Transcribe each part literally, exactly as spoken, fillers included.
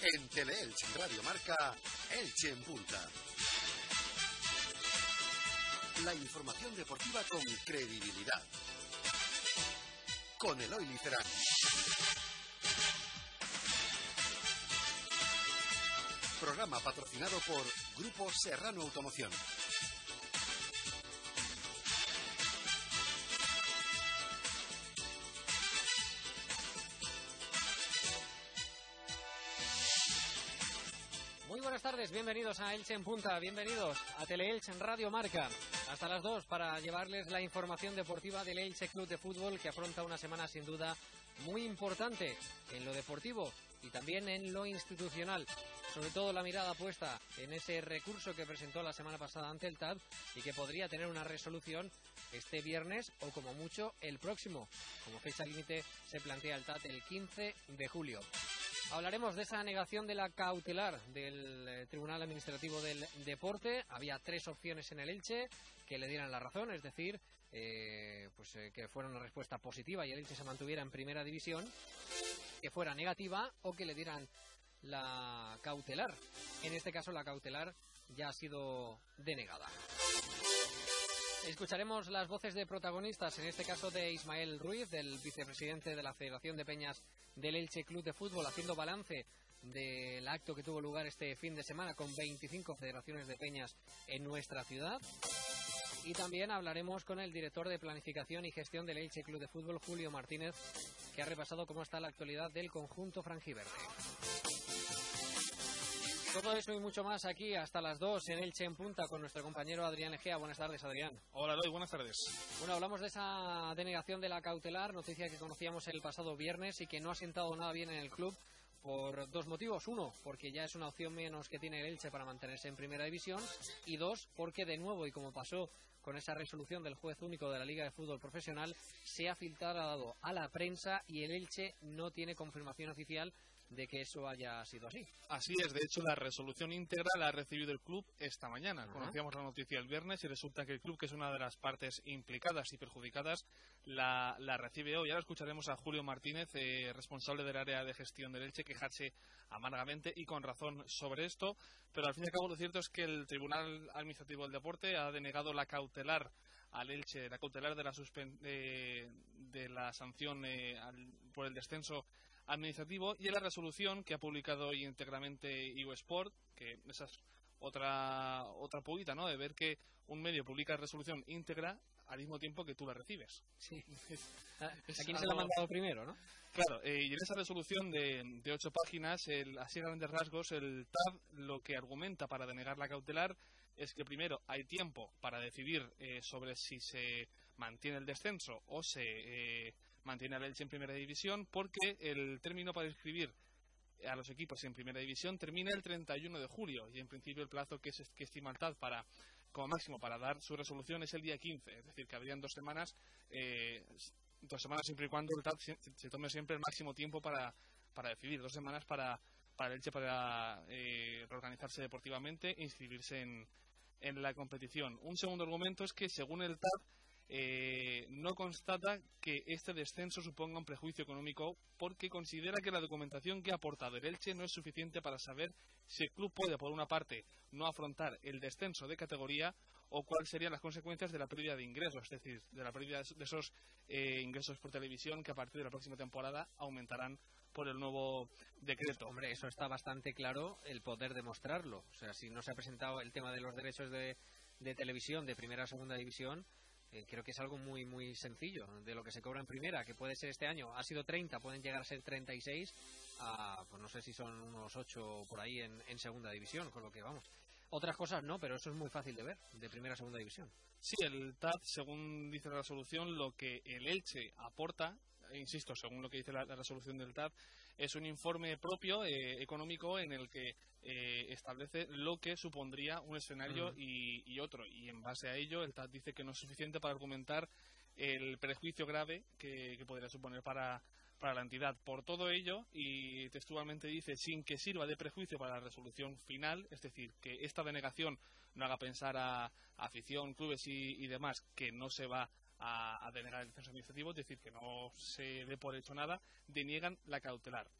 En Teleelch Radio Marca, Elche en Punta. La información deportiva con credibilidad. Con Eloy Licerán. Programa patrocinado por Grupo Serrano Automoción. Muy buenas tardes, bienvenidos a Elche en Punta, bienvenidos a Teleelch en Radio Marca. Hasta las dos para llevarles la información deportiva del Elche Club de Fútbol, que afronta una semana sin duda muy importante en lo deportivo y también en lo institucional. Sobre todo la mirada puesta en ese recurso que presentó la semana pasada ante el T A D y que podría tener una resolución este viernes o como mucho el próximo. Como fecha límite se plantea el T A D el quince de julio. Hablaremos de esa negación de la cautelar del eh, Tribunal Administrativo del Deporte. Había tres opciones en el Elche que le dieran la razón, es decir, eh, pues eh, que fuera una respuesta positiva y el Elche se mantuviera en primera división, que fuera negativa o que le dieran la cautelar. En este caso la cautelar ya ha sido denegada. Escucharemos las voces de protagonistas, en este caso de Ismael Ruiz, del vicepresidente de la Federación de Peñas del Elche Club de Fútbol, haciendo balance del acto que tuvo lugar este fin de semana con veinticinco federaciones de peñas en nuestra ciudad. Y también hablaremos con el director de Planificación y Gestión del Elche Club de Fútbol, Julio Martínez, que ha repasado cómo está la actualidad del conjunto franjiverde. Todo eso y mucho más aquí hasta las dos en Elche en Punta con nuestro compañero Adrián Egea. Buenas tardes, Adrián. Hola, Eloy, buenas tardes. Bueno, hablamos de esa denegación de la cautelar, noticia que conocíamos el pasado viernes y que no ha sentado nada bien en el club por dos motivos. Uno, porque ya es una opción menos que tiene el Elche para mantenerse en primera división. Y dos, porque de nuevo, y como pasó con esa resolución del juez único de la Liga de Fútbol Profesional, se ha filtrado a la prensa y el Elche no tiene confirmación oficial de que eso haya sido así. Así es, de hecho la resolución íntegra la ha recibido el club esta mañana. Uh-huh. Conocíamos la noticia el viernes y resulta que el club, que es una de las partes implicadas y perjudicadas, la, la recibe hoy. Ahora escucharemos a Julio Martínez, eh, responsable del área de gestión del Elche, quejarse amargamente y con razón sobre esto, pero al fin y al cabo lo cierto es que el Tribunal Administrativo del Deporte ha denegado la cautelar al Elche, la cautelar de la, suspen eh, de la sanción eh, al, por el descenso administrativo, y en la resolución que ha publicado hoy íntegramente iUsport, que esa es otra otra pullita, ¿no?, de ver que un medio publica resolución íntegra al mismo tiempo que tú la recibes. Sí. ¿A quién se la ha mandado primero, no? Claro, eh, y en esa resolución de, de ocho páginas, el, así a grandes rasgos, el T A D lo que argumenta para denegar la cautelar es que primero hay tiempo para decidir eh, sobre si se mantiene el descenso o se eh, mantiene al Elche en primera división, porque el término para inscribir a los equipos en primera división termina el treinta y uno de julio y en principio el plazo que, es, que estima el T A D para, como máximo para dar su resolución es el día quince, es decir, que habrían dos semanas, eh, dos semanas siempre y cuando el T A D se, se tome siempre el máximo tiempo para, para decidir, dos semanas para, para el Elche para eh, reorganizarse deportivamente e inscribirse en, en la competición. Un segundo argumento es que según el T A D Eh, no constata que este descenso suponga un prejuicio económico porque considera que la documentación que ha aportado el Elche no es suficiente para saber si el club puede, por una parte, no afrontar el descenso de categoría o cuáles serían las consecuencias de la pérdida de ingresos, es decir, de la pérdida de esos eh, ingresos por televisión que a partir de la próxima temporada aumentarán por el nuevo decreto. Hombre, eso está bastante claro, el poder demostrarlo. O sea, si no se ha presentado el tema de los derechos de, de televisión de primera o segunda división, Eh, creo que es algo muy muy sencillo. De lo que se cobra en primera, que puede ser este año, ha sido treinta, pueden llegar a ser treinta y seis, a, pues no sé si son unos ocho por ahí en, en segunda división, con lo que vamos. Otras cosas no, pero eso es muy fácil de ver, de primera a segunda división. Sí, el T A D, según dice la resolución, lo que el Elche aporta, insisto, según lo que dice la, la resolución del T A D, es un informe propio eh, económico en el que eh, establece lo que supondría un escenario uh-huh. y, y otro, y en base a ello el T A D dice que no es suficiente para argumentar el perjuicio grave que, que podría suponer para, para la entidad. Por todo ello, y textualmente dice, sin que sirva de prejuicio para la resolución final, es decir, que esta denegación no haga pensar a, a afición, clubes y, y demás que no se va a, a denegar el descenso administrativo, es decir, que no se dé por hecho nada, deniegan la cautelar.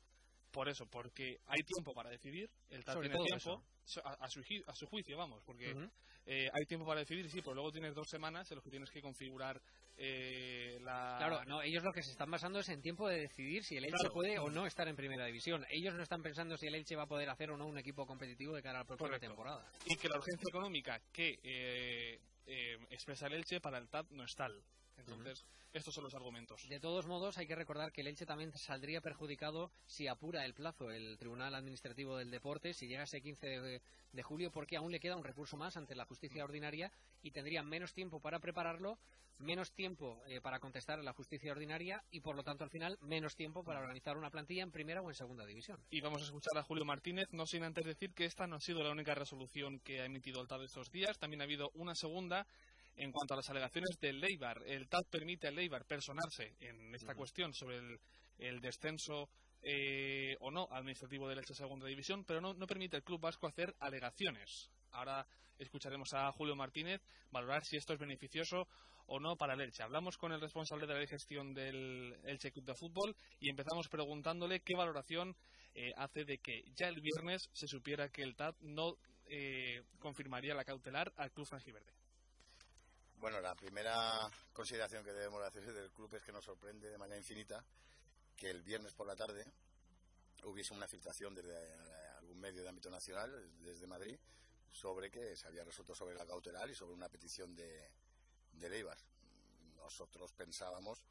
por eso, porque hay tiempo para decidir, el T A D Sobre tiene todo tiempo, eso. a, a, su, a su juicio, vamos, porque Uh-huh. eh, hay tiempo para decidir, sí, pero luego tienes dos semanas en los que tienes que configurar eh, la... Claro, no, ellos lo que se están basando es en tiempo de decidir si el Elche Claro. puede o no estar en primera división. Ellos no están pensando si el Elche va a poder hacer o no un equipo competitivo de cara a la próxima Correcto. temporada. Y que la urgencia económica que eh, eh, expresa el Elche para el T A D no es tal. Entonces, uh-huh. estos son los argumentos. De todos modos, hay que recordar que el Elche también saldría perjudicado si apura el plazo el Tribunal Administrativo del Deporte, si llega ese quince de, de julio, porque aún le queda un recurso más ante la justicia ordinaria y tendría menos tiempo para prepararlo, menos tiempo eh, para contestar a la justicia ordinaria y, por lo tanto, al final, menos tiempo para organizar una plantilla en primera o en segunda división. Y vamos a escuchar a Julio Martínez, no sin antes decir que esta no ha sido la única resolución que ha emitido el T A D estos días, también ha habido una segunda. En cuanto a las alegaciones del Eibar, el T A D permite al Eibar personarse en esta uh-huh. cuestión sobre el, el descenso eh, o no administrativo del Elche Segunda División, pero no, no permite al Club Vasco hacer alegaciones. Ahora escucharemos a Julio Martínez valorar si esto es beneficioso o no para el Elche. Hablamos con el responsable de la gestión del Elche Club de Fútbol y empezamos preguntándole qué valoración eh, hace de que ya el viernes se supiera que el T A D no eh, confirmaría la cautelar al Club Franjiverde. Bueno, la primera consideración que debemos hacer del club es que nos sorprende de manera infinita que el viernes por la tarde hubiese una filtración desde algún medio de ámbito nacional, desde Madrid, sobre que se había resuelto sobre la cautelar y sobre una petición de, de Eibar. Nosotros pensábamos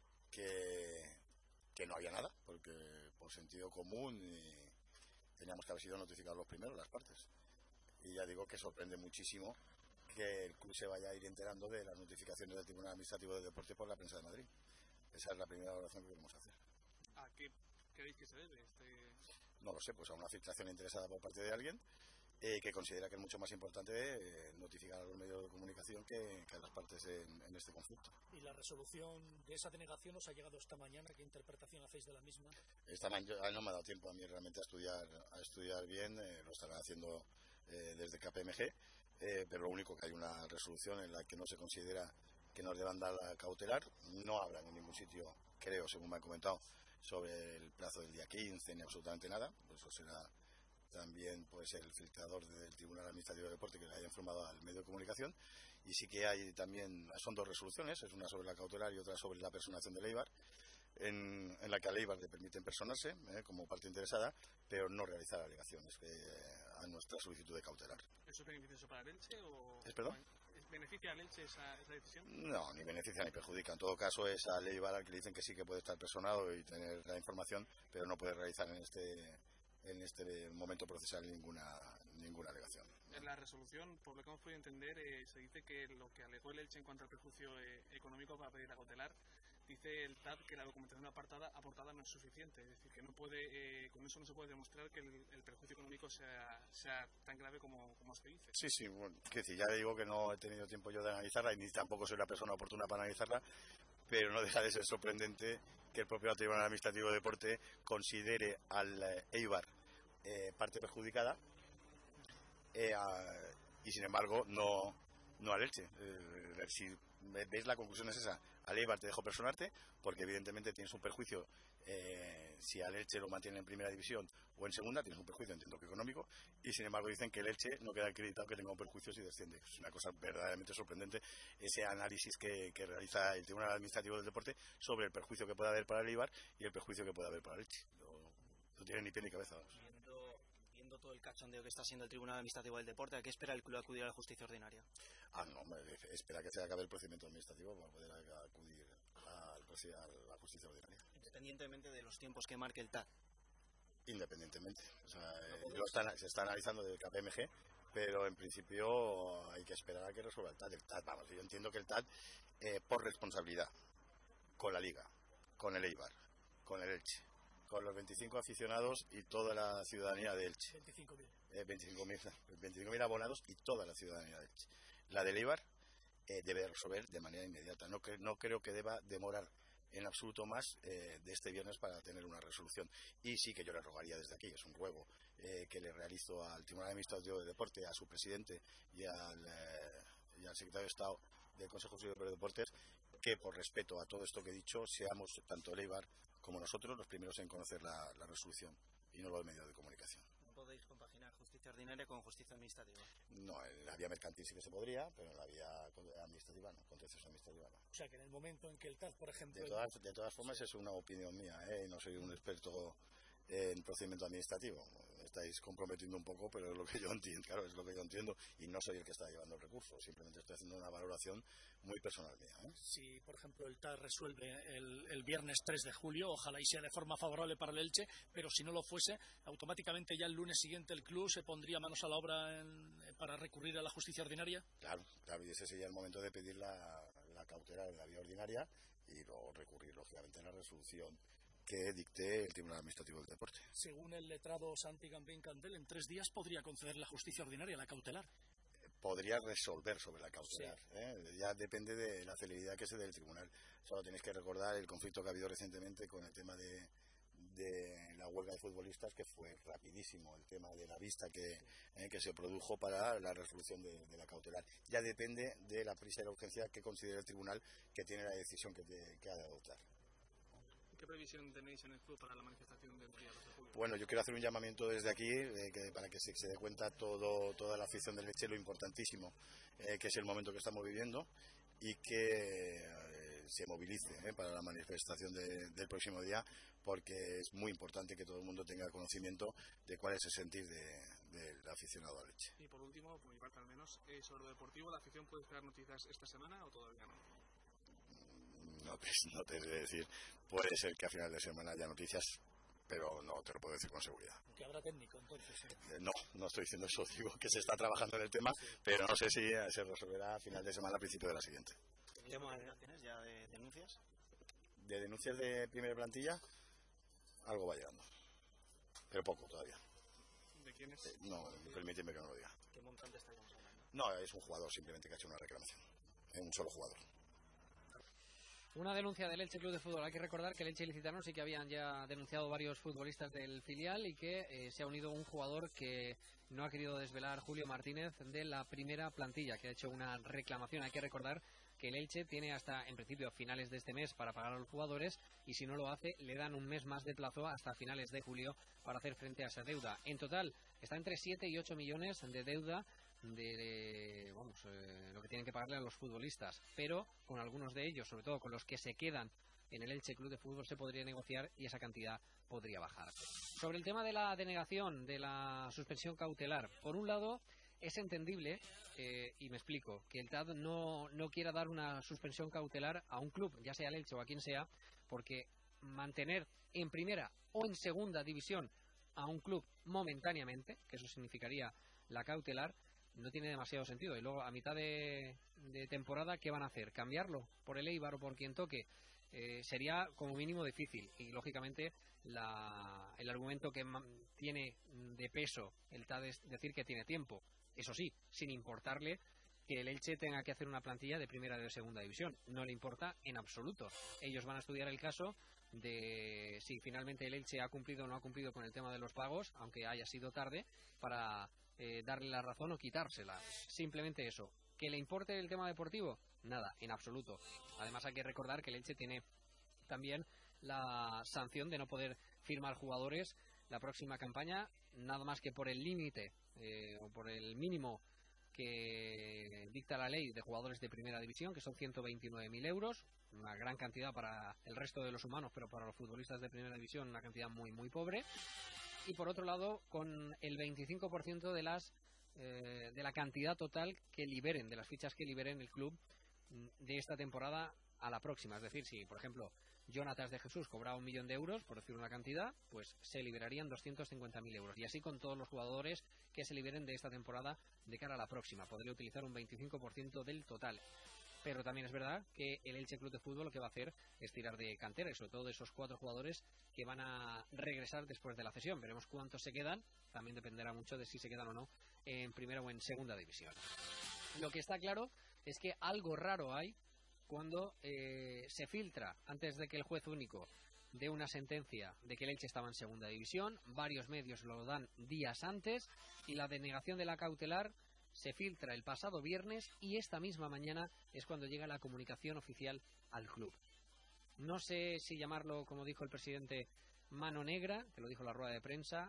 que, que no había nada, porque por sentido común y teníamos que haber sido notificados los primeros, las partes. Y ya digo que sorprende muchísimo que el club se vaya a ir enterando de las notificaciones del Tribunal Administrativo del Deporte por la prensa de Madrid. Esa es la primera valoración que queremos hacer. ¿A qué creéis que se debe? Este... No lo sé, pues a una filtración interesada por parte de alguien eh, que considera que es mucho más importante eh, notificar a los medios de comunicación que, que a las partes en, en este conflicto. ¿Y la resolución de esa denegación os ha llegado esta mañana? ¿Qué interpretación hacéis de la misma? Esta mañana no me ha dado tiempo a mí realmente a estudiar, a estudiar bien, eh, lo estarán haciendo eh, desde K P M G. Eh, pero lo único que hay una resolución en la que no se considera que nos deban dar la cautelar. No hablan en ningún sitio, creo, según me han comentado, sobre el plazo del día quince ni absolutamente nada. Pues eso será también pues el filtrador del Tribunal Administrativo de Deporte que le haya informado al medio de comunicación. Y sí que hay también, son dos resoluciones, es una sobre la cautelar y otra sobre la personación del Eibar, en, en la que al Eibar le permiten personarse eh, como parte interesada, pero no realizar alegaciones eh, a nuestra solicitud de cautelar. ¿Eso es beneficioso para el Elche o...? ¿Es perdón? ¿Beneficia al Elche esa, esa decisión? No, ni beneficia ni perjudica. En todo caso es al Eibar al que le dicen que sí que puede estar personado y tener la información, pero no puede realizar en este en este momento procesal ninguna ninguna alegación. En la resolución, por lo que hemos podido entender, eh, se dice que lo que alegó el Elche en cuanto al perjuicio eh, económico para pedir la cautelar, dice el T A D que la documentación apartada, aportada no es suficiente, es decir, que no puede, eh, con eso no se puede demostrar que el, el perjuicio económico sea, sea tan grave como, como se dice. Sí, sí, bueno, que decir, ya digo que no he tenido tiempo yo de analizarla y ni tampoco soy la persona oportuna para analizarla, pero no deja de ser sorprendente que el propio Tribunal Administrativo de Deporte considere al Eibar eh, parte perjudicada eh, a, y sin embargo no, no al Elche. Eh, si veis, la conclusión es esa: al Eibar te dejo personarte porque evidentemente tienes un perjuicio. Eh, si al Elche lo mantiene en primera división o en segunda, tienes un perjuicio, entiendo que económico, y sin embargo dicen que el Elche no queda acreditado que tenga un perjuicio si desciende. Es una cosa verdaderamente sorprendente ese análisis que, que realiza el Tribunal Administrativo del Deporte sobre el perjuicio que puede haber para el Eibar y el perjuicio que puede haber para el Elche. No, no tiene ni pie ni cabeza. Viendo, viendo todo el cachondeo que está haciendo el Tribunal Administrativo del Deporte, ¿a qué espera el club acudir a la justicia ordinaria? Ah, no, hombre, espera que se acabe el procedimiento administrativo para poder acudir a la justicia ordinaria. Independientemente de los tiempos que marque el T A D. Independientemente. O sea, eh, lo están, se está analizando desde K P M G, pero en principio hay que esperar a que resuelva el T A D. El T A D, vamos, yo entiendo que el T A D, eh, por responsabilidad, con la Liga, con el Eibar, con el Elche, con los veinticinco aficionados y toda la ciudadanía de Elche. veinticinco mil. Eh, veinticinco mil abonados y toda la ciudadanía de Elche. La del Eibar eh, debe resolver de manera inmediata. No, cre- no creo que deba demorar en absoluto más eh, de este viernes para tener una resolución. Y sí que yo le rogaría desde aquí, es un ruego eh, que le realizo al Tribunal Administrativo de Deporte, a su presidente y al, eh, y al secretario de Estado del Consejo Superior de Deportes, que por respeto a todo esto que he dicho, seamos tanto el Eibar como nosotros los primeros en conocer la, la resolución. y no los medios de comunicación. ¿No podéis compaginar justicia ordinaria con justicia administrativa? No, en la vía mercantil sí que se podría, pero en la vía administrativa no, contencioso administrativa no. O sea, que en el momento en que el T A D, por ejemplo... De todas, de todas formas, es una opinión mía, ¿eh? No soy un experto en procedimiento administrativo. Estáis comprometiendo un poco, pero es lo que yo entiendo, claro, es lo que yo entiendo, y no soy el que está llevando el recurso, simplemente estoy haciendo una valoración muy personal mía, ¿eh? Si, por ejemplo, el T A D resuelve el, el viernes tres de julio, ojalá y sea de forma favorable para el Elche, pero si no lo fuese, automáticamente ya el lunes siguiente el club se pondría manos a la obra en, para recurrir a la justicia ordinaria. Claro, claro, y ese sería el momento de pedir la, la cautelar en la vía ordinaria y luego recurrir, lógicamente, a la resolución que dicte el Tribunal Administrativo del Deporte. Según el letrado Santi Gambín Candel, en tres días podría conceder la justicia ordinaria, la cautelar. Podría resolver sobre la cautelar, Sí. ¿eh? Ya depende de la celeridad que se dé del tribunal. Solo tenéis que recordar el conflicto que ha habido recientemente con el tema de, de la huelga de futbolistas, que fue rapidísimo el tema de la vista que, eh, que se produjo para la resolución de, de la cautelar. Ya depende de la prisa y la urgencia que considere el tribunal que tiene la decisión que, te, que ha de adoptar. ¿Qué previsión tenéis en el club para la manifestación del día dos de julio? Bueno, yo quiero hacer un llamamiento desde aquí eh, que, para que se, se dé cuenta todo, toda la afición del Elche lo importantísimo eh, que es el momento que estamos viviendo y que eh, se movilice eh, para la manifestación de, del próximo día, porque es muy importante que todo el mundo tenga conocimiento de cuál es el sentir de, del aficionado al Elche. Y por último, por mi parte al menos, eh, sobre lo deportivo, ¿la afición puede esperar noticias esta semana o todavía no? No te, no te sé decir, puede ser que a final de semana haya noticias, pero no te lo puedo decir con seguridad. Que habrá técnico, entonces. ¿eh? No, no estoy diciendo eso, digo que se está trabajando en el tema, pero no sé si se resolverá a final de semana, a principio de la siguiente. ¿Tema de denuncias ya de denuncias? De denuncias de primera plantilla, algo va llegando, pero poco todavía. ¿De quién es? Eh, no, permíteme que no lo diga. ¿Qué montante estaríamos hablando? No, es un jugador simplemente que ha hecho una reclamación, es un solo jugador. Una denuncia del Elche Club de Fútbol. Hay que recordar que el Elche Ilicitano sí que habían ya denunciado varios futbolistas del filial y que eh, se ha unido un jugador que no ha querido desvelar, Julio Martínez, de la primera plantilla, que ha hecho una reclamación. Hay que recordar que el Elche tiene hasta, en principio, finales de este mes para pagar a los jugadores, y si no lo hace, le dan un mes más de plazo hasta finales de julio para hacer frente a esa deuda. En total, está entre siete y ocho millones de deuda de, de vamos, eh, lo que tienen que pagarle a los futbolistas, pero con algunos de ellos, sobre todo con los que se quedan en el Elche Club de Fútbol, se podría negociar y esa cantidad podría bajar. Sobre el tema de la denegación de la suspensión cautelar, por un lado es entendible, eh, y me explico, que el T A D no, no quiera dar una suspensión cautelar a un club, ya sea el Elche o a quien sea, porque mantener en primera o en segunda división a un club momentáneamente, que eso significaría la cautelar, no tiene demasiado sentido. Y luego a mitad de, de temporada, ¿qué van a hacer? ¿Cambiarlo por el Eibar o por quien toque? Eh, sería como mínimo difícil, y lógicamente la, el argumento que tiene de peso el T A D es decir que tiene tiempo, eso sí, sin importarle que el Elche tenga que hacer una plantilla de primera o de segunda división. No le importa en absoluto. Ellos van a estudiar el caso de si finalmente el Elche ha cumplido o no ha cumplido con el tema de los pagos, aunque haya sido tarde, para eh, darle la razón o quitársela. Simplemente eso. ¿Que le importe el tema deportivo? Nada, en absoluto. Además hay que recordar que el Elche tiene también la sanción de no poder firmar jugadores la próxima campaña, nada más que por el límite eh, o por el mínimo que dicta la ley de jugadores de primera división, que son ciento veintinueve mil euros, una gran cantidad para el resto de los humanos, pero para los futbolistas de primera división una cantidad muy muy pobre. Y por otro lado, con el veinticinco por ciento de las eh, de la cantidad total que liberen, de las fichas que liberen el club de esta temporada a la próxima. Es decir, si por ejemplo Jonatas de Jesús cobraba un millón de euros, por decir una cantidad, pues se liberarían doscientos cincuenta mil euros. Y así con todos los jugadores que se liberen de esta temporada de cara a la próxima. Podría utilizar un veinticinco por ciento del total. Pero también es verdad que el Elche Club de Fútbol lo que va a hacer es tirar de cantera, y sobre todo de esos cuatro jugadores que van a regresar después de la cesión. Veremos cuántos se quedan, también dependerá mucho de si se quedan o no en primera o en segunda división. Lo que está claro es que algo raro hay cuando eh, se filtra, antes de que el juez único dé una sentencia de que el Elche estaba en segunda división, varios medios lo dan días antes, y la denegación de la cautelar se filtra el pasado viernes, y esta misma mañana es cuando llega la comunicación oficial al club. No sé si llamarlo, como dijo el presidente mano negra, que lo dijo en la rueda de prensa,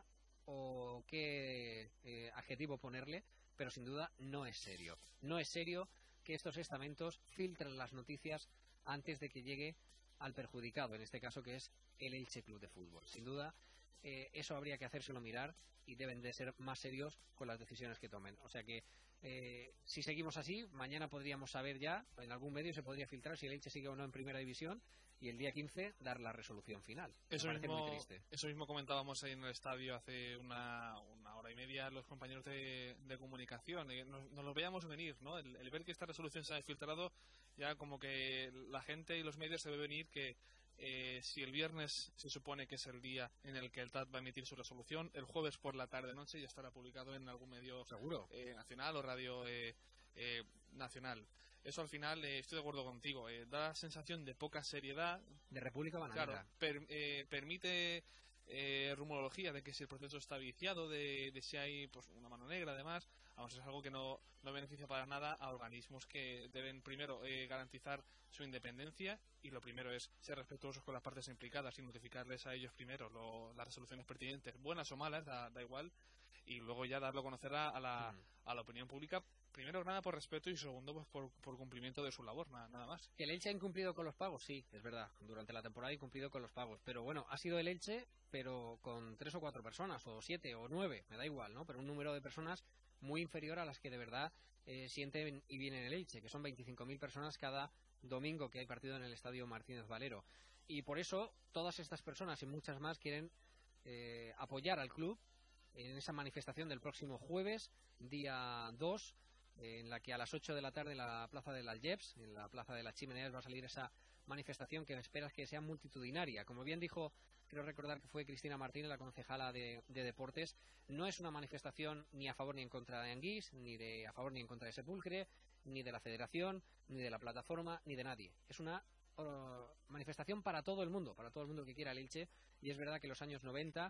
o qué eh, adjetivo ponerle, pero sin duda no es serio. No es serio que estos estamentos filtren las noticias antes de que llegue al perjudicado, en este caso que es el Elche Club de Fútbol. Sin duda, eh, eso habría que hacérselo mirar y deben de ser más serios con las decisiones que tomen. O sea que, eh, si seguimos así, mañana podríamos saber ya, en algún medio se podría filtrar si el Elche sigue o no en Primera División, y el día quince dar la resolución final. Eso, Me parece mismo, muy triste. Eso mismo comentábamos ahí en el estadio hace una, una hora y media los compañeros de, de comunicación. Eh, nos, nos lo veíamos venir, ¿no? El, el ver que esta resolución se ha filtrado, ya como que la gente y los medios se ve venir que eh, si el viernes se supone que es el día en el que el T A D va a emitir su resolución, el jueves por la tarde-noche ya estará publicado en algún medio seguro eh, nacional o radio eh, eh, nacional. Eso al final, eh, estoy de acuerdo contigo, eh, da la sensación de poca seriedad. De República Bananera. Claro, per, eh, permite eh, rumorología de que si el proceso está viciado, de, de si hay pues una mano negra, además. Vamos, es algo que no, no beneficia para nada a organismos que deben primero eh, garantizar su independencia, y lo primero es ser respetuosos con las partes implicadas y notificarles a ellos primero lo, las resoluciones pertinentes, buenas o malas, da, da igual, y luego ya darlo a conocer a, a, la, mm. a la opinión pública. Primero, nada por respeto, y segundo, pues por, por cumplimiento de su labor, nada, nada más. ¿Que el Elche ha incumplido con los pagos? Sí, es verdad. Durante la temporada ha incumplido con los pagos. Pero bueno, ha sido el Elche, pero con tres o cuatro personas, o siete o nueve, me da igual, ¿no? Pero un número de personas muy inferior a las que de verdad eh, sienten y vienen el Elche, que son veinticinco mil personas cada domingo que hay partido en el Estadio Martínez Valero. Y por eso, todas estas personas y muchas más quieren eh, apoyar al club en esa manifestación del próximo jueves, día dos, en la que a las ocho de la tarde en la plaza de las Jeps, en la plaza de las Chimeneas, va a salir esa manifestación que esperas que sea multitudinaria. Como bien dijo, creo recordar que fue Cristina Martínez, la concejala de, de Deportes, no es una manifestación ni a favor ni en contra de Anguís, ni de a favor ni en contra de Sepulcre, ni de la Federación, ni de la plataforma, ni de nadie. Es una uh, manifestación para todo el mundo, para todo el mundo que quiera el Elche, y es verdad que en los años noventa,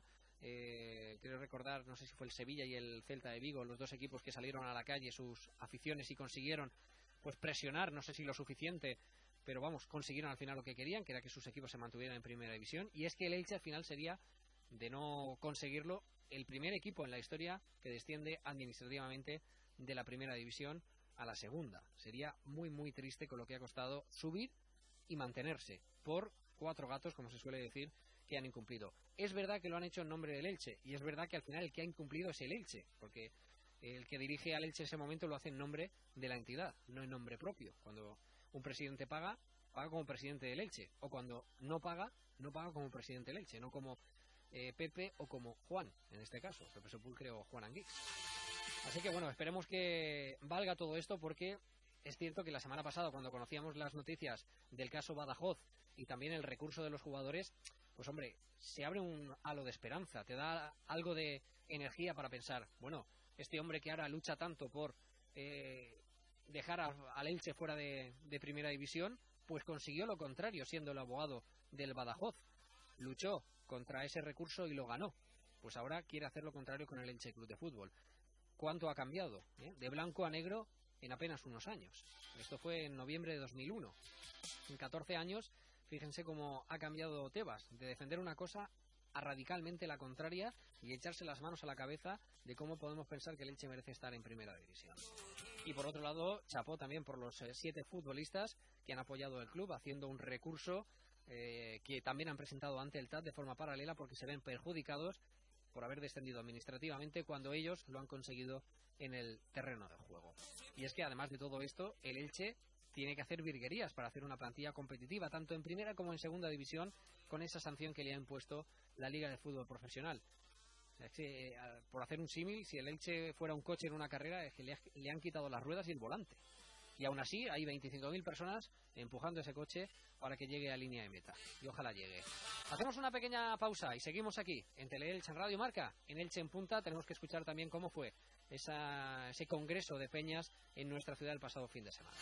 Eh, quiero recordar, no sé si fue el Sevilla y el Celta de Vigo, los dos equipos que salieron a la calle, sus aficiones, y consiguieron pues presionar, no sé si lo suficiente, pero vamos, consiguieron al final lo que querían, que era que sus equipos se mantuvieran en Primera División. Y es que el Elche al final sería, de no conseguirlo, el primer equipo en la historia que desciende administrativamente de la Primera División a la Segunda. Sería muy muy triste con lo que ha costado subir y mantenerse por cuatro gatos, como se suele decir, que han incumplido. Es verdad que lo han hecho en nombre del Elche, y es verdad que al final el que ha incumplido es el Elche, porque el que dirige al Elche en ese momento lo hace en nombre de la entidad, no en nombre propio. Cuando un presidente paga, paga como presidente del Elche, o cuando no paga, no paga como presidente del Elche, no como eh, Pepe o como Juan, en este caso, Pepe Sepulcre o Juan Anguix. Así que bueno, esperemos que valga todo esto, porque es cierto que la semana pasada, cuando conocíamos las noticias del caso Badajoz y también el recurso de los jugadores, pues hombre, se abre un halo de esperanza, te da algo de energía para pensar, bueno, este hombre que ahora lucha tanto por eh, dejar a, al Elche fuera de, de Primera División, pues consiguió lo contrario, siendo el abogado del Badajoz. Luchó contra ese recurso y lo ganó. Pues ahora quiere hacer lo contrario con el Elche Club de Fútbol. ¿Cuánto ha cambiado? ¿Eh? De blanco a negro en apenas unos años. Esto fue en noviembre de dos mil uno. En catorce años, fíjense cómo ha cambiado Tebas, de defender una cosa a radicalmente la contraria y echarse las manos a la cabeza de cómo podemos pensar que el Elche merece estar en Primera División. Y por otro lado, chapó también por los eh, siete futbolistas que han apoyado el club haciendo un recurso eh, que también han presentado ante el T A D de forma paralela, porque se ven perjudicados por haber descendido administrativamente cuando ellos lo han conseguido en el terreno de juego. Y es que además de todo esto, el Elche tiene que hacer virguerías para hacer una plantilla competitiva, tanto en Primera como en Segunda División, con esa sanción que le ha impuesto la Liga de Fútbol Profesional. Es que, eh, por hacer un símil, si el Elche fuera un coche en una carrera, es que le, ha, le han quitado las ruedas y el volante. Y aún así hay veinticinco mil personas empujando ese coche para que llegue a línea de meta. Y ojalá llegue. Hacemos una pequeña pausa y seguimos aquí en Teleelche en Radio Marca. En Elche en Punta tenemos que escuchar también cómo fue esa, ese congreso de peñas en nuestra ciudad el pasado fin de semana.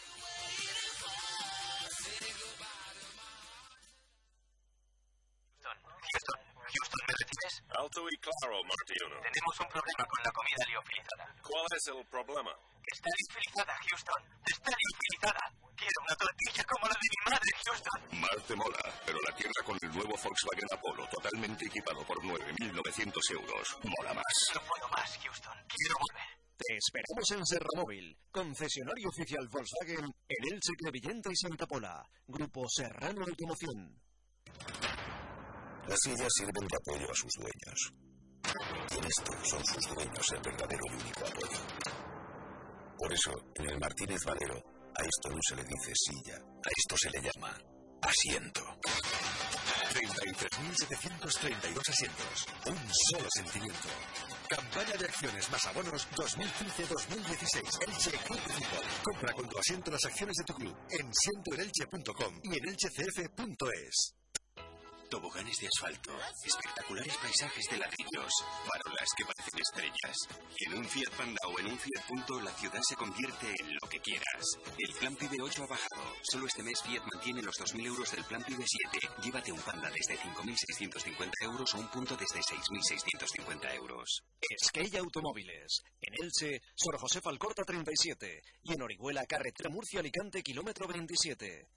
Houston, Houston, ¿me recibes? Alto y claro, Martino. Tenemos un problema con la comida liofilizada. ¿Cuál es el problema? Está liofilizada, Houston. Está liofilizada. Quiero una tortilla como la de mi madre, Houston. Más te mola, pero la tierra con el nuevo Volkswagen Apollo, totalmente equipado por nueve mil novecientos euros. Mola más. No puedo más, Houston. Quiero volver. Te esperamos en Serramóvil, concesionario oficial Volkswagen en Elche, Crevillente y Santa Pola. Grupo Serrano Automoción. Las sillas sirven de apoyo a sus dueños. Y en esto son sus dueños el verdadero y único apoyo. Por eso, en el Martínez Valero, a esto no se le dice silla, a esto se le llama asiento. treinta y tres mil setecientos treinta y dos asientos, un solo sentimiento. Campaña de acciones más abonos dos mil quince dos mil dieciséis. Elche Club de Fútbol. Compra con tu asiento las acciones de tu club en siento en elche punto com y en elche c f punto es. Toboganes de asfalto, espectaculares paisajes de ladrillos, farolas que parecen estrellas. Y en un Fiat Panda o en un Fiat Punto la ciudad se convierte en lo que quieras. El plan PIBE ocho ha bajado. Solo este mes Fiat mantiene los dos mil euros del plan PIBE siete. Llévate un Panda desde cinco mil seiscientos cincuenta euros o un Punto desde seis mil seiscientos cincuenta euros. Esquella Automóviles. En Elche, Sor José Falcorta treinta y siete. Y en Orihuela, carretera Murcia-Alicante, kilómetro veintisiete.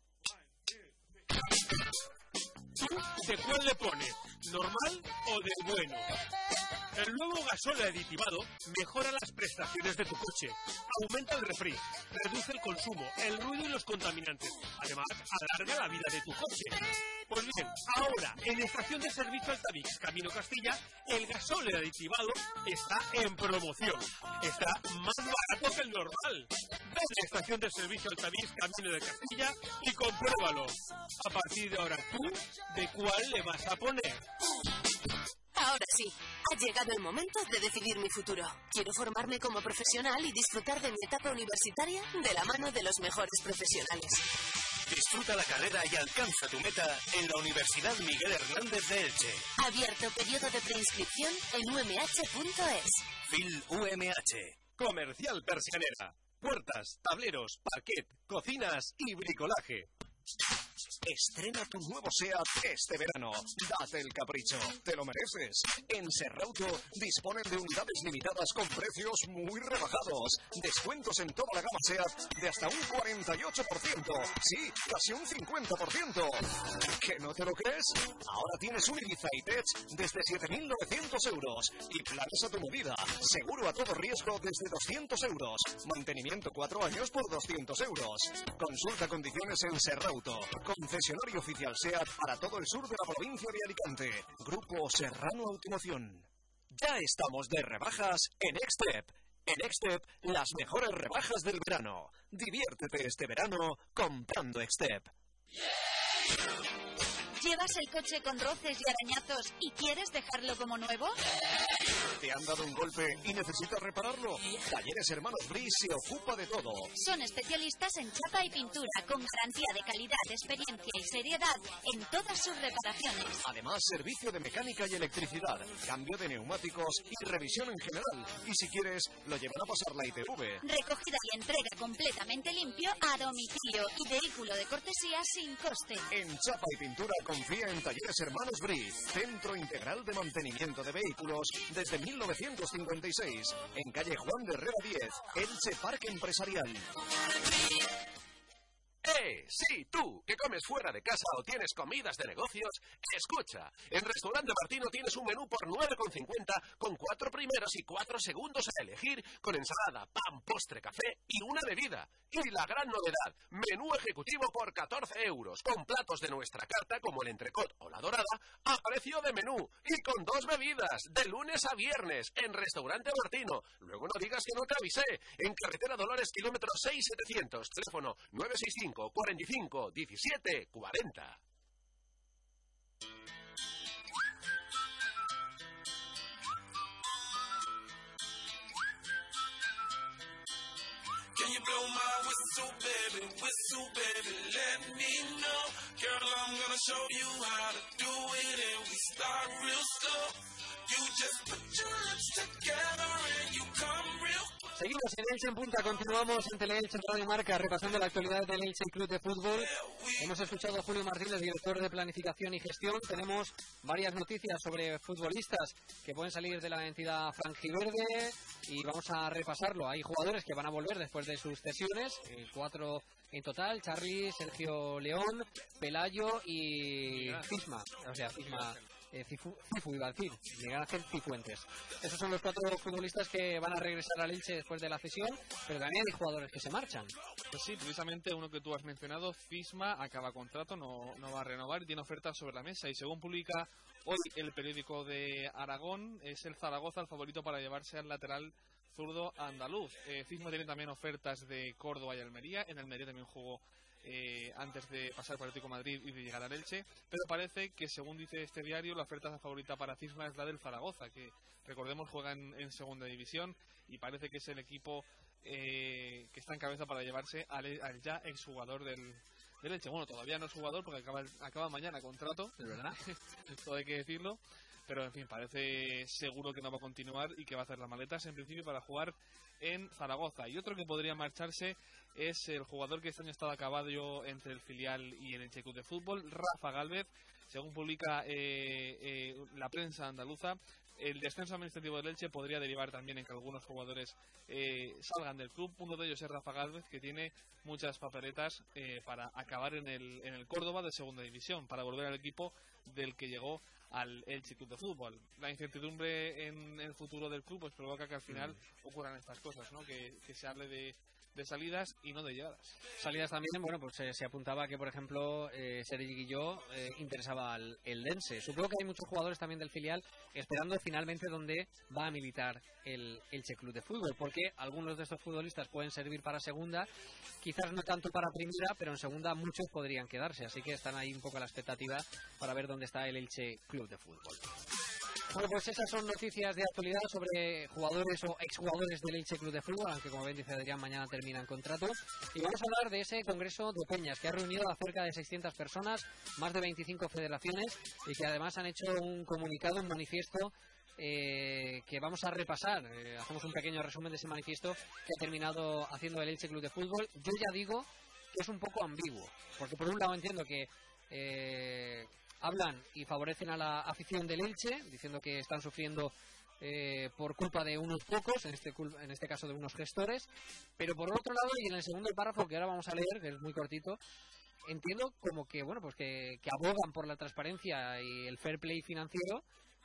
¿De cuál le pones? ¿Normal o del bueno? El nuevo Gasol aditivado mejora las prestaciones de tu coche, aumenta el refri, reduce el consumo, el ruido y los contaminantes. Además, alarga la vida de tu coche. Pues bien, ahora, en estación de servicio Altavix, Camino Castilla, el Gasol aditivado está en promoción. Está más barato que el normal. Ven a la estación de servicio Altavix, Camino de Castilla y compruébalo. A partir de ahora, ¿tú de cuál le vas a poner? Ahora sí, ha llegado el momento de decidir mi futuro. Quiero formarme como profesional y disfrutar de mi etapa universitaria de la mano de los mejores profesionales. Disfruta la carrera y alcanza tu meta en la Universidad Miguel Hernández de Elche. Abierto periodo de preinscripción en u m h punto es. Fil U M H. Comercial Persianera. Puertas, tableros, parquet, cocinas y bricolaje. Estrena tu nuevo SEAT este verano. Date el capricho, te lo mereces. En Serrauto disponen de unidades limitadas con precios muy rebajados. Descuentos en toda la gama SEAT de hasta un cuarenta y ocho por ciento. Sí, casi un cincuenta por ciento. ¿Que no te lo crees? Ahora tienes un Ibiza y-Tech desde siete mil novecientos euros. Y planes a tu medida. Seguro a todo riesgo desde doscientos euros. Mantenimiento cuatro años por doscientos euros. Consulta condiciones en Serrauto. Concesionario oficial SEAT para todo el sur de la provincia de Alicante. Grupo Serrano Automoción. Ya estamos de rebajas en Extep. En Extep, las mejores rebajas del verano. Diviértete este verano comprando Extep. ¿Llevas el coche con roces y arañazos y quieres dejarlo como nuevo? ¿Te han dado un golpe y necesitas repararlo? Talleres Hermanos Bris se ocupa de todo. Son especialistas en chapa y pintura, con garantía de calidad, experiencia y seriedad en todas sus reparaciones. Además, servicio de mecánica y electricidad, cambio de neumáticos y revisión en general. Y si quieres, lo llevan a pasar la I T V. Recogida y entrega completamente limpio a domicilio y vehículo de cortesía sin coste. En chapa y pintura confía en Talleres Hermanos Bris, Centro Integral de Mantenimiento de Vehículos desde mil novecientos cincuenta y seis, en calle Juan de Herrera diez, Elche Parque Empresarial. ¡Eh! Sí, tú, que comes fuera de casa o tienes comidas de negocios, escucha. En Restaurante Martino tienes un menú por nueve con cincuenta con cuatro primeros y cuatro segundos a elegir, con ensalada, pan, postre, café y una bebida. Y la gran novedad, menú ejecutivo por catorce euros, con platos de nuestra carta como el entrecot o la dorada, a precio de menú y con dos bebidas, de lunes a viernes, en Restaurante Martino. Luego no digas que no te avisé. En Carretera Dolores, kilómetro seis mil setecientos, teléfono nueve seis cinco, cuarenta y cinco, diecisiete, cuarenta. Can you blow my whistle, baby, whistle, baby, let me know. Girl, I'm gonna show you how to do it, and we start real slow. You just put your lips together and you come real. Seguimos en Elche en Punta, continuamos en Tele-Elche en Radio Marca, repasando la actualidad del Elche Club de Fútbol. Hemos escuchado a Julio Martínez, director de Planificación y Gestión. Tenemos varias noticias sobre futbolistas que pueden salir de la entidad franjiverde y vamos a repasarlo. Hay jugadores que van a volver después de sus cesiones, eh, cuatro En total, Charly, Sergio León, Pelayo y Fisma. O sea, Fisma... Eh, Cifu, Cifu iba a decir, Miguel Ángel Cifuentes. Esos son los cuatro futbolistas que van a regresar al Elche después de la cesión, pero también hay jugadores que se marchan. Pues sí, precisamente uno que tú has mencionado, Fisma, acaba contrato, no, no va a renovar y tiene ofertas sobre la mesa. Y según publica hoy el periódico de Aragón, es el Zaragoza el favorito para llevarse al lateral zurdo andaluz. Eh, Fisma tiene también ofertas de Córdoba y Almería. En Almería también jugó Eh, antes de pasar por Atlético de Madrid y de llegar al Elche, pero parece que, según dice este diario, la oferta favorita para Fisma es la del Zaragoza, que recordemos juega en, en segunda división y parece que es el equipo eh, que está en cabeza para llevarse al, al ya exjugador del, del Elche. Bueno, todavía no es jugador porque acaba, acaba mañana contrato, es verdad, todo hay que decirlo, pero en fin, parece seguro que no va a continuar y que va a hacer las maletas en principio para jugar en Zaragoza. Y otro que podría marcharse es el jugador que este año estaba a caballo entre el filial y el Elche Club de Fútbol, Rafa Gálvez. Según publica eh, eh, la prensa andaluza, el descenso administrativo del Elche podría derivar también en que algunos jugadores eh, salgan del club. Uno de ellos es Rafa Gálvez, que tiene muchas papeletas eh, para acabar en el, en el Córdoba de segunda división, para volver al equipo del que llegó al Elche Club de Fútbol. La incertidumbre en el futuro del club pues provoca que al final mm. ocurran estas cosas, ¿no? Que, que se hable de, de salidas y no de llegadas. Salidas también, bueno, pues eh, se apuntaba que, por ejemplo, eh, Sergi Guilló eh, interesaba al el Dense. Supongo que hay muchos jugadores también del filial esperando finalmente dónde va a militar el Elche Club de Fútbol, porque algunos de estos futbolistas pueden servir para segunda, quizás no tanto para primera, pero en segunda muchos podrían quedarse, así que están ahí un poco a la expectativa para ver dónde está el Elche Club de Fútbol. Bueno, pues esas son noticias de actualidad sobre jugadores o exjugadores del Elche Club de Fútbol, aunque como bien dice Adrián, mañana terminan contrato. Y vamos a hablar de ese Congreso de Peñas, que ha reunido a cerca de seiscientas personas, más de veinticinco federaciones, y que además han hecho un comunicado, un manifiesto, eh, que vamos a repasar. Eh, hacemos un pequeño resumen de ese manifiesto que ha terminado haciendo el Elche Club de Fútbol. Yo ya digo que es un poco ambiguo, porque por un lado entiendo que Eh, hablan y favorecen a la afición del Elche, diciendo que están sufriendo eh, por culpa de unos pocos, en este, en este caso de unos gestores, pero por otro lado, y en el segundo párrafo que ahora vamos a leer, que es muy cortito, entiendo como que, bueno, pues que, que abogan por la transparencia y el fair play financiero,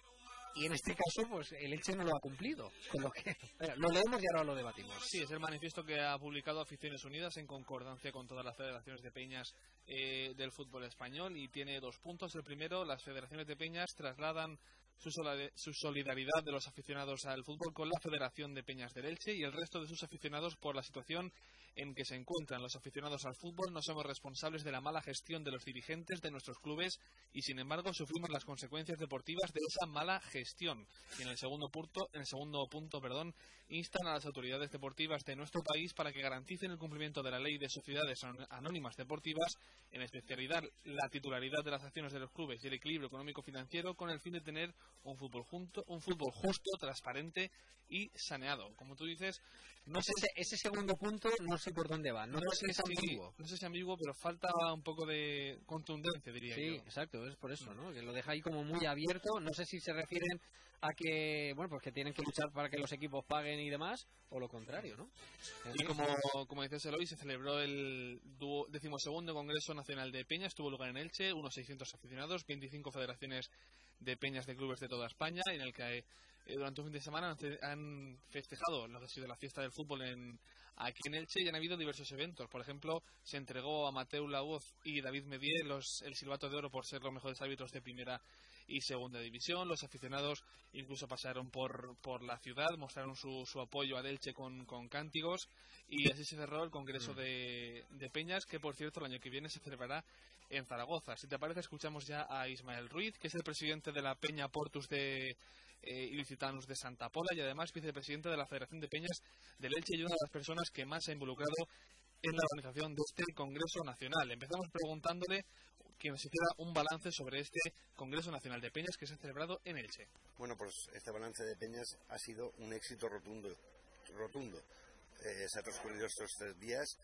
y en este caso pues el Elche no lo ha cumplido, con lo que bueno, lo leemos y ahora lo debatimos. Sí, es el manifiesto que ha publicado Aficiones Unidas en concordancia con todas las federaciones de peñas eh, del fútbol español, y tiene dos puntos. El primero, las federaciones de peñas trasladan su, su solidaridad de los aficionados al fútbol con la Federación de Peñas del Elche y el resto de sus aficionados por la situación en que se encuentran los aficionados al fútbol. No somos responsables de la mala gestión de los dirigentes de nuestros clubes y, sin embargo, sufrimos las consecuencias deportivas de esa mala gestión. Y en el segundo punto, en el segundo punto, perdón, instan a las autoridades deportivas de nuestro país para que garanticen el cumplimiento de la ley de sociedades anónimas deportivas, en especialidad la titularidad de las acciones de los clubes y el equilibrio económico-financiero, con el fin de tener un fútbol junto, un fútbol justo, transparente y saneado. Como tú dices, no sé ese, ese segundo punto no sé por dónde va, no, no sé si es ambiguo, no sé si es ambiguo, pero falta un poco de contundencia, diría sí, yo. Sí, exacto, es por eso, ¿no? Que lo deja ahí como muy abierto. No sé si se refieren a que, bueno, pues que tienen que luchar para que los equipos paguen y demás, o lo contrario, ¿no? Y como, como dices, Eloy, se celebró el decimosegundo Congreso Nacional de Peñas, tuvo lugar en Elche, unos seiscientos aficionados, veinticinco federaciones de peñas de clubes de toda España, en el que eh, durante un fin de semana han festejado lo que ha sido la fiesta del fútbol en, aquí en Elche, y han habido diversos eventos. Por ejemplo, se entregó a Mateu Laoz y David Medier los, el silbato de oro por ser los mejores árbitros de primera y segunda división. Los aficionados incluso pasaron por, por la ciudad, mostraron su, su apoyo a Elche con, con cánticos, y así se cerró el Congreso mm. de, de Peñas, que por cierto el año que viene se celebrará en Zaragoza. Si te parece, escuchamos ya a Ismael Ruiz, que es el presidente de la Peña Portus de eh, Ilicitanos de Santa Pola, y además vicepresidente de la Federación de Peñas del Elche, y una de las personas que más se ha involucrado en la organización de este Congreso Nacional. Empezamos preguntándole que nos hiciera un balance sobre este Congreso Nacional de Peñas que se ha celebrado en Elche. Bueno, pues este balance de Peñas ha sido un éxito rotundo. rotundo. Eh, se ha transcurrido estos tres días.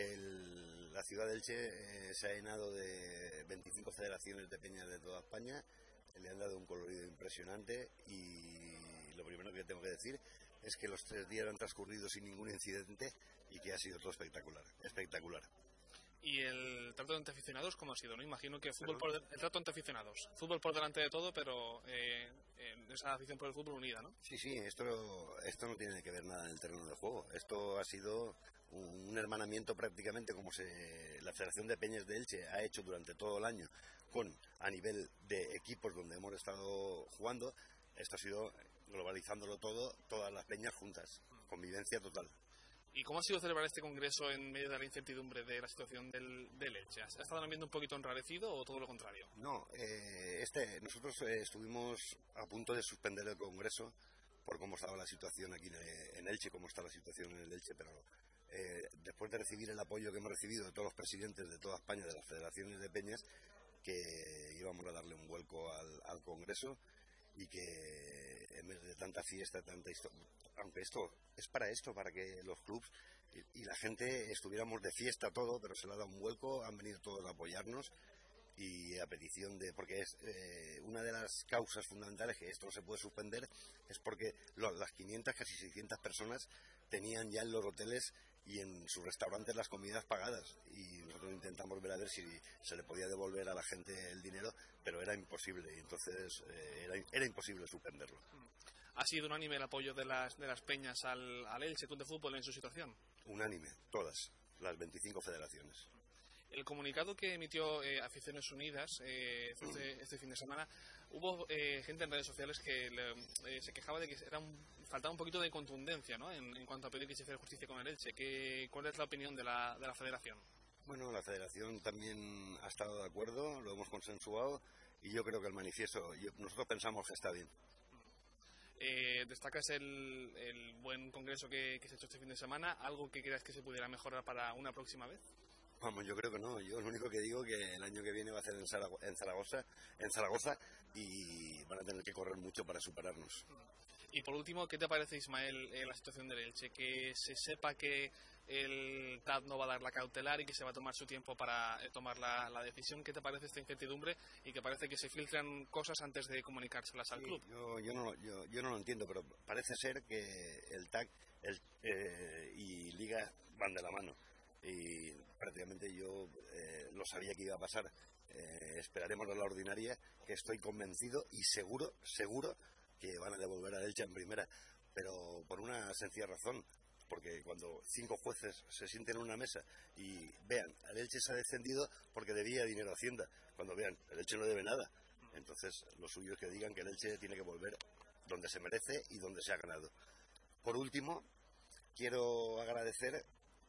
El, la ciudad de Elche eh, se ha llenado de veinticinco federaciones de peñas de toda España. Le han dado un colorido impresionante, y lo primero que tengo que decir es que los tres días han transcurrido sin ningún incidente y que ha sido todo espectacular, espectacular. Y el trato entre aficionados, ¿cómo ha sido? ¿No? Imagino que fútbol por de... el trato entre aficionados. Fútbol por delante de todo, pero eh, esa afición por el fútbol unida, ¿no? Sí, sí, esto, esto no tiene que ver nada en el terreno de juego. Esto ha sido un, un hermanamiento prácticamente como se la Federación de Peñas de Elche ha hecho durante todo el año, con a nivel de equipos donde hemos estado jugando. Esto ha sido globalizándolo todo, todas las peñas juntas, convivencia total. ¿Y cómo ha sido celebrar este congreso en medio de la incertidumbre de la situación del, del Elche? ¿Ha estado el ambiente un poquito enrarecido o todo lo contrario? No, eh, este, nosotros eh, estuvimos a punto de suspender el congreso por cómo estaba la situación aquí en, en Elche, cómo está la situación en el Elche, pero eh, después de recibir el apoyo que hemos recibido de todos los presidentes de toda España, de las federaciones de peñas, que íbamos a darle un vuelco al, al congreso y que en vez de tanta fiesta, tanta historia, aunque esto es para esto, para que los clubs y, y la gente estuviéramos de fiesta todo, pero se le ha dado un vuelco, han venido todos a apoyarnos y a petición de, porque es eh, una de las causas fundamentales que esto no se puede suspender es porque lo, las quinientas, casi seiscientas personas tenían ya en los hoteles y en sus restaurantes las comidas pagadas y nosotros intentamos ver a ver si se le podía devolver a la gente el dinero, pero era imposible y entonces eh, era, era imposible suspenderlo. ¿Ha sido unánime el apoyo de las, de las peñas al, al Elche Club de Fútbol en su situación? Unánime, todas, las veinticinco federaciones. El comunicado que emitió eh, Aficiones Unidas eh, este, este fin de semana, hubo eh, gente en redes sociales que le, eh, se quejaba de que era un, faltaba un poquito de contundencia, ¿no? en, en cuanto a pedir que se hiciera justicia con el Elche. ¿Qué, ¿Cuál es la opinión de la, de la federación? Bueno, la federación también ha estado de acuerdo, lo hemos consensuado y yo creo que el manifiesto, yo, nosotros pensamos que está bien. Eh, ¿Destacas el, el buen congreso que, que se ha hecho este fin de semana? ¿Algo que creas que se pudiera mejorar para una próxima vez? Vamos, yo creo que no. Yo lo único que digo que el año que viene va a ser en Zaragoza, en Zaragoza, en Zaragoza y van a tener que correr mucho para superarnos. Y por último, ¿qué te parece, Ismael, eh, la situación del Elche? Que se sepa que el T A D no va a dar la cautelar y que se va a tomar su tiempo para eh, tomar la, la decisión. ¿Qué te parece esta incertidumbre y que parece que se filtran cosas antes de comunicárselas al sí, club? Yo, yo, no, yo, yo no lo entiendo, pero parece ser que el T A C el, eh, y Liga van de la mano. Y prácticamente yo eh, lo sabía que iba a pasar. Eh, esperaremos a la ordinaria, que estoy convencido y seguro, seguro que van a devolver a Elche en primera, pero por una sencilla razón, porque cuando cinco jueces se sienten en una mesa y vean, el Elche se ha descendido porque debía dinero a Hacienda, cuando vean, el Elche no debe nada, entonces lo suyo es que digan que el Elche tiene que volver donde se merece y donde se ha ganado. Por último, quiero agradecer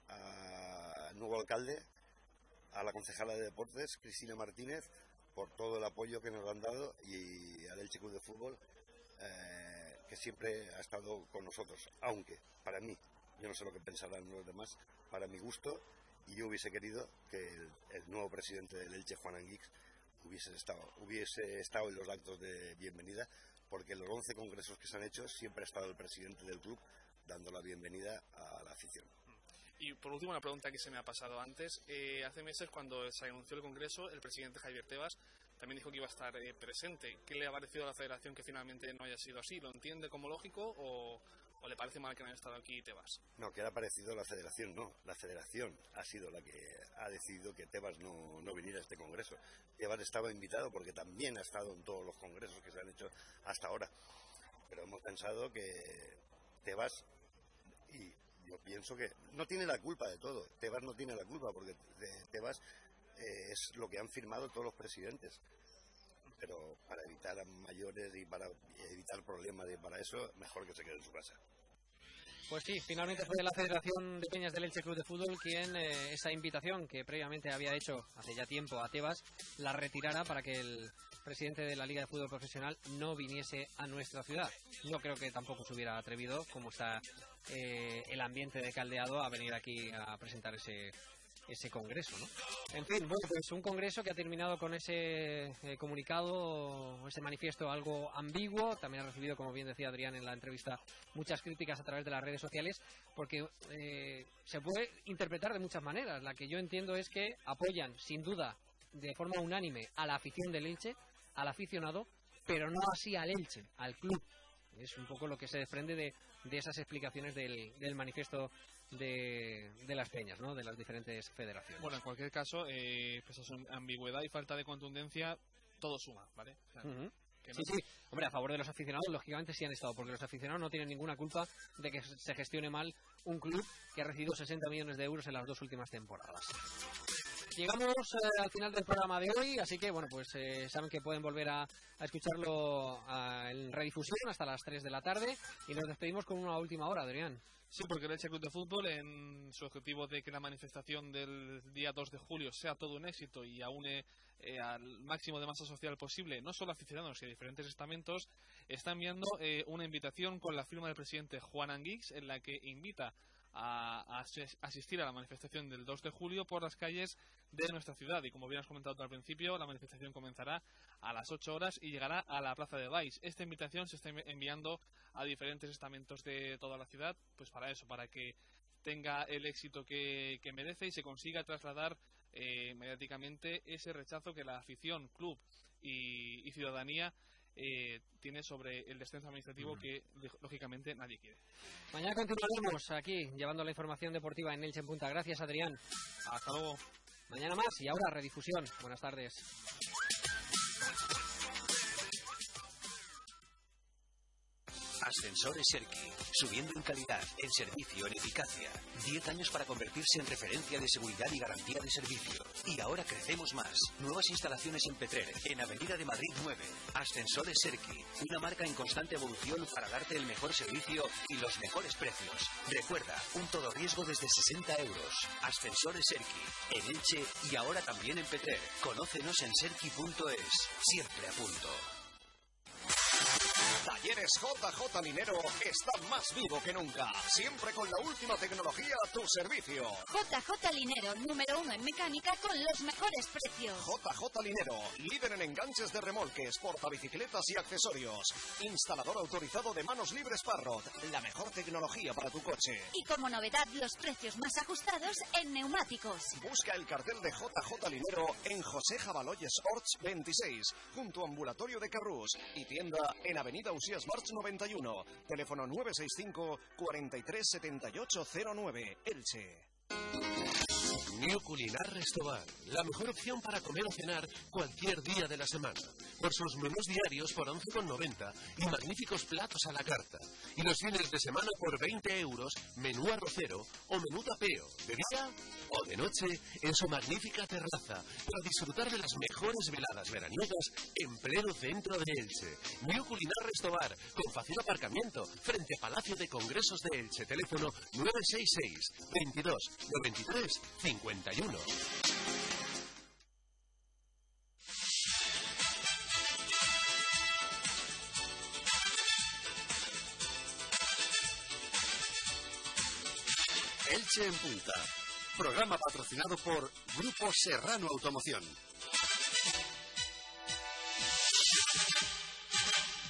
al nuevo alcalde, a la concejala de Deportes, Cristina Martínez, por todo el apoyo que nos han dado y al Elche Club de Fútbol, eh, que siempre ha estado con nosotros, aunque para mí, yo no sé lo que pensarán los demás, para mi gusto, y yo hubiese querido que el, el nuevo presidente del Elche, Juan Anguix, hubiese estado, hubiese estado en los actos de bienvenida, porque en los once congresos que se han hecho siempre ha estado el presidente del club dando la bienvenida a la afición. Y por último, una pregunta que se me ha pasado antes. Eh, hace meses, cuando se anunció el congreso, el presidente Javier Tebas también dijo que iba a estar eh, presente. ¿Qué le ha parecido a la federación que finalmente no haya sido así? ¿Lo entiende como lógico o, o le parece mal que no haya estado aquí Tebas? No, que le ha parecido a la federación, no. La federación ha sido la que ha decidido que Tebas no, no viniera a este congreso. Tebas estaba invitado porque también ha estado en todos los congresos que se han hecho hasta ahora. Pero hemos pensado que Tebas, y yo pienso que no tiene la culpa de todo. Tebas no tiene la culpa porque Tebas eh, es lo que han firmado todos los presidentes. Pero para evitar mayores y para evitar problemas y para eso, mejor que se quede en su casa. Pues sí, finalmente fue la Federación de Peñas del Elche Club de Fútbol quien eh, esa invitación que previamente había hecho hace ya tiempo a Tebas la retirara para que el presidente de la Liga de Fútbol Profesional no viniese a nuestra ciudad. No creo que tampoco se hubiera atrevido, como está eh, el ambiente de caldeado, a venir aquí a presentar ese ese congreso, ¿no? En fin, bueno, pues un congreso que ha terminado con ese eh, comunicado, ese manifiesto algo ambiguo. También ha recibido, como bien decía Adrián en la entrevista, muchas críticas a través de las redes sociales, porque eh, se puede interpretar de muchas maneras. La que yo entiendo es que apoyan, sin duda, de forma unánime a la afición del Elche, al aficionado, pero no así al Elche, al club. Es un poco lo que se desprende de, de esas explicaciones del, del manifiesto de, de las peñas, ¿no? De las diferentes federaciones. Bueno, en cualquier caso, eh, pues eso, ambigüedad y falta de contundencia, todo suma, ¿vale? O sea, uh-huh. que no Sí, sí. Hombre, a favor de los aficionados, lógicamente sí han estado, porque los aficionados no tienen ninguna culpa de que se gestione mal un club que ha recibido sesenta millones de euros en las dos últimas temporadas. Llegamos eh, al final del programa de hoy, así que bueno, pues eh, saben que pueden volver a, a escucharlo a, en redifusión hasta las tres de la tarde y nos despedimos con una última hora, Adrián. Sí, porque el Elche Club de Fútbol, en su objetivo de que la manifestación del día dos de julio sea todo un éxito y aúne eh, al máximo de masa social posible, no solo aficionados y a diferentes estamentos, está enviando eh, una invitación con la firma del presidente Juan Anguix, en la que invita a, a asistir a la manifestación del dos de julio por las calles de nuestra ciudad. Y como bien has comentado al principio, la manifestación comenzará a las ocho horas y llegará a la Plaza de Baix. Esta invitación se está enviando a diferentes estamentos de toda la ciudad, pues para eso, para que tenga el éxito que, que merece y se consiga trasladar eh, mediáticamente ese rechazo que la afición, club y, y ciudadanía Eh, tiene sobre el descenso administrativo que lógicamente nadie quiere. Mañana continuaremos aquí llevando la información deportiva en Elche en Punta. Gracias, Adrián. Hasta luego. Mañana más y ahora redifusión. Buenas tardes. Ascensores Serki, subiendo en calidad, en servicio, en eficacia. Diez años para convertirse en referencia de seguridad y garantía de servicio. Y ahora crecemos más. Nuevas instalaciones en Petrer, en Avenida de Madrid nueve. Ascensores Serki, una marca en constante evolución para darte el mejor servicio y los mejores precios. Recuerda, un todo riesgo desde sesenta euros. Ascensores Serki, en Elche y ahora también en Petrer. Conócenos en serki punto es. Siempre a punto. Talleres J J Linero está más vivo que nunca. Siempre con la última tecnología a tu servicio. J J Linero, número uno en mecánica con los mejores precios. J J Linero, líder en enganches de remolques, portabicicletas y accesorios. Instalador autorizado de manos libres Parrot. La mejor tecnología para tu coche. Y como novedad, los precios más ajustados en neumáticos. Busca el cartel de J J Linero en José Jabaloyes Orts veintiséis, junto a Ambulatorio de Carrús, y tienda en Avenida Usías March noventa y uno, teléfono nueve seis cinco, cuarenta y tres, setenta y ocho cero nueve, Elche. New Culinar Restaurant, la mejor opción para comer o cenar cualquier día de la semana. Por sus menús diarios por once con noventa y magníficos platos a la carta. Y los fines de semana por veinte euros, menú arrocero o menú tapeo, de día o de noche, en su magnífica terraza, para disfrutar de las mejores veladas veraniegas en pleno centro de Elche. New Culinar Restaurant, con fácil aparcamiento, frente a Palacio de Congresos de Elche. Teléfono nueve seis seis, veintidós, noventa y tres, cincuenta y uno. Elche en Punta. Programa patrocinado por Grupo Serrano Automoción.